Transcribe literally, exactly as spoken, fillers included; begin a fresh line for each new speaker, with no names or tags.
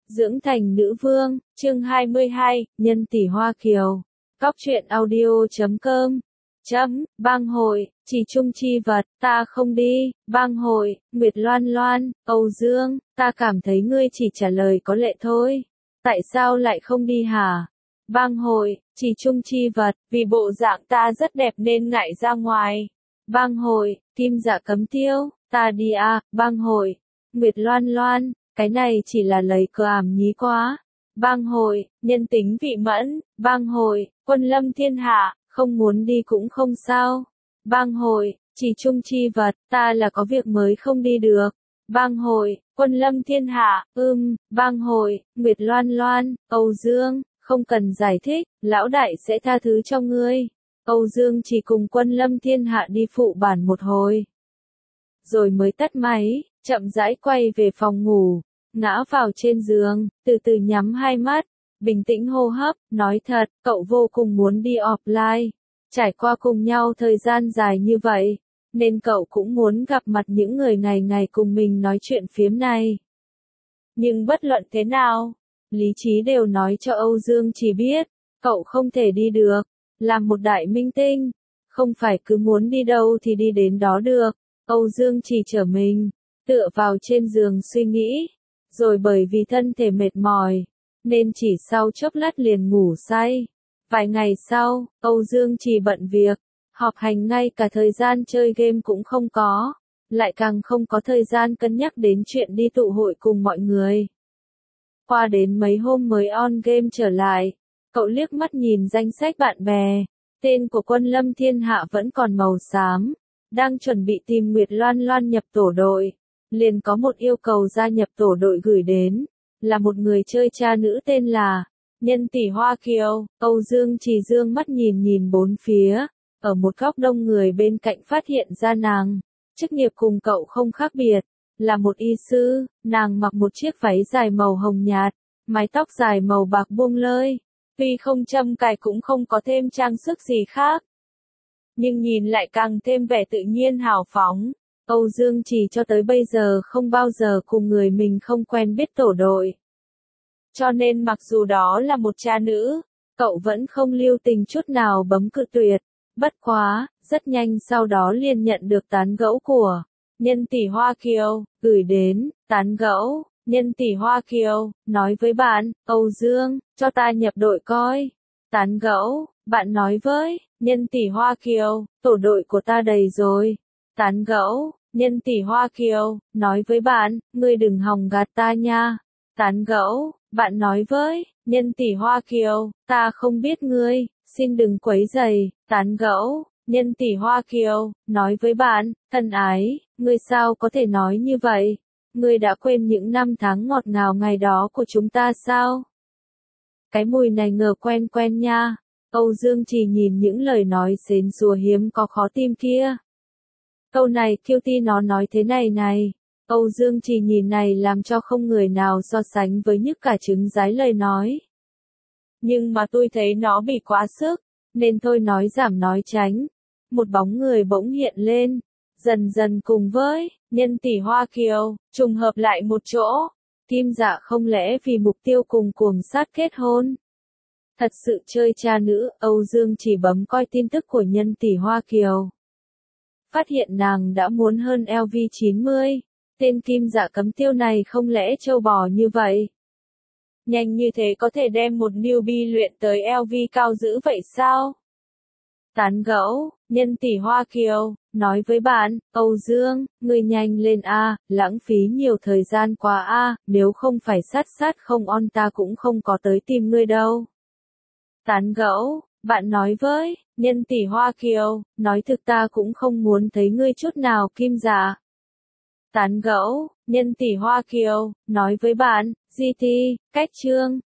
Dưỡng thành nữ vương, chương hai mươi hai, nhân tỷ Hoa Kiều. Cóc truyện audio chấm com. Chấm, bang hội, chỉ chung chi vật, ta không đi, bang hội, Nguyệt Loan Loan, Âu Dương, ta cảm thấy ngươi chỉ trả lời có lệ thôi. Tại sao lại không đi hả? Bang hội, chỉ chung chi vật, vì bộ dạng ta rất đẹp nên ngại ra ngoài. Bang hội, Kim Dạ Cấm Tiêu, ta đi à, bang hội, Nguyệt Loan Loan. Cái này chỉ là lấy cờ ảm nhí quá. Bang hội, nhân tính vị mẫn, bang hội, quân lâm thiên hạ, không muốn đi cũng không sao. Bang hội, chỉ chung chi vật, ta là có việc mới không đi được. Bang hội, quân lâm thiên hạ, ưm, bang hội, Nguyệt Loan Loan, Âu Dương, không cần giải thích, lão đại sẽ tha thứ cho ngươi. Âu Dương chỉ cùng quân lâm thiên hạ đi phụ bản một hồi. Rồi mới tắt máy, chậm rãi quay về phòng ngủ. Ngã vào trên giường, từ từ nhắm hai mắt, bình tĩnh hô hấp, nói thật, cậu vô cùng muốn đi offline. Trải qua cùng nhau thời gian dài như vậy, nên cậu cũng muốn gặp mặt những người ngày ngày cùng mình nói chuyện phiếm này. Nhưng bất luận thế nào, lý trí đều nói cho Âu Dương chỉ biết, cậu không thể đi được, làm một đại minh tinh, không phải cứ muốn đi đâu thì đi đến đó được. Âu Dương chỉ trở mình, tựa vào trên giường suy nghĩ. Rồi bởi vì thân thể mệt mỏi, nên chỉ sau chốc lát liền ngủ say. Vài ngày sau, Âu Dương chỉ bận việc, họp hành ngay cả thời gian chơi game cũng không có, lại càng không có thời gian cân nhắc đến chuyện đi tụ hội cùng mọi người. Qua đến mấy hôm mới on game trở lại, cậu liếc mắt nhìn danh sách bạn bè, tên của quân lâm thiên hạ vẫn còn màu xám, đang chuẩn bị tìm Nguyệt Loan Loan nhập tổ đội. Liền có một yêu cầu gia nhập tổ đội gửi đến, là một người chơi cha nữ tên là nhân tỷ Hoa Kiều. Âu Dương chỉ dương mắt nhìn nhìn bốn phía, ở một góc đông người bên cạnh phát hiện ra nàng, chức nghiệp cùng cậu không khác biệt, là một y sư. Nàng mặc một chiếc váy dài màu hồng nhạt, mái tóc dài màu bạc buông lơi, tuy không châm cài cũng không có thêm trang sức gì khác, nhưng nhìn lại càng thêm vẻ tự nhiên hào phóng. Âu Dương chỉ cho tới bây giờ không bao giờ cùng người mình không quen biết tổ đội. Cho nên mặc dù đó là một cha nữ, cậu vẫn không lưu tình chút nào bấm cự tuyệt. Bất quá, rất nhanh sau đó liền nhận được tán gẫu của nhân tỷ Hoa Kiều, gửi đến, tán gẫu, nhân tỷ Hoa Kiều, nói với bạn, Âu Dương, cho ta nhập đội coi. Tán gẫu, bạn nói với, nhân tỷ Hoa Kiều, tổ đội của ta đầy rồi. Tán gẫu, nhân tỷ Hoa Kiều, nói với bạn, ngươi đừng hòng gạt ta nha. Tán gẫu, bạn nói với, nhân tỷ Hoa Kiều, ta không biết ngươi, xin đừng quấy rầy. Tán gẫu, nhân tỷ Hoa Kiều, nói với bạn, thân ái, ngươi sao có thể nói như vậy? Ngươi đã quên những năm tháng ngọt ngào ngày đó của chúng ta sao? Cái mùi này ngờ quen quen nha. Âu Dương chỉ nhìn những lời nói xến xúa hiếm có khó tim kia. Câu này Cutie nó nói thế này này. Âu Dương chỉ nhìn này làm cho không người nào so sánh với nhức cả trứng rái lời nói. Nhưng mà tôi thấy nó bị quá sức, nên tôi nói giảm nói tránh. Một bóng người bỗng hiện lên, dần dần cùng với nhân tỷ Hoa Kiều, trùng hợp lại một chỗ. Kim Dạ không lẽ vì mục tiêu cùng cuồng sát kết hôn? Thật sự chơi cha nữ. Âu Dương chỉ bấm coi tin tức của nhân tỷ Hoa Kiều. Phát hiện nàng đã muốn hơn L V chín mươi. Tên Kim Dạ Cấm Tiêu này không lẽ trâu bò như vậy? Nhanh như thế có thể đem một newbie luyện tới L V cao dữ vậy sao? Tán gẫu, nhân tỷ Hoa Kiều, nói với bạn, Âu Dương, ngươi nhanh lên a, lãng phí nhiều thời gian quá a, nếu không phải sát sát không on ta cũng không có tới tìm ngươi đâu. Tán gẫu, bạn nói với, nhân tỷ Hoa Kiều, nói thực ta cũng không muốn thấy ngươi chút nào Kim Dạ. Tán gẫu, nhân tỷ Hoa Kiều, nói với bạn, giê tê, cách chương,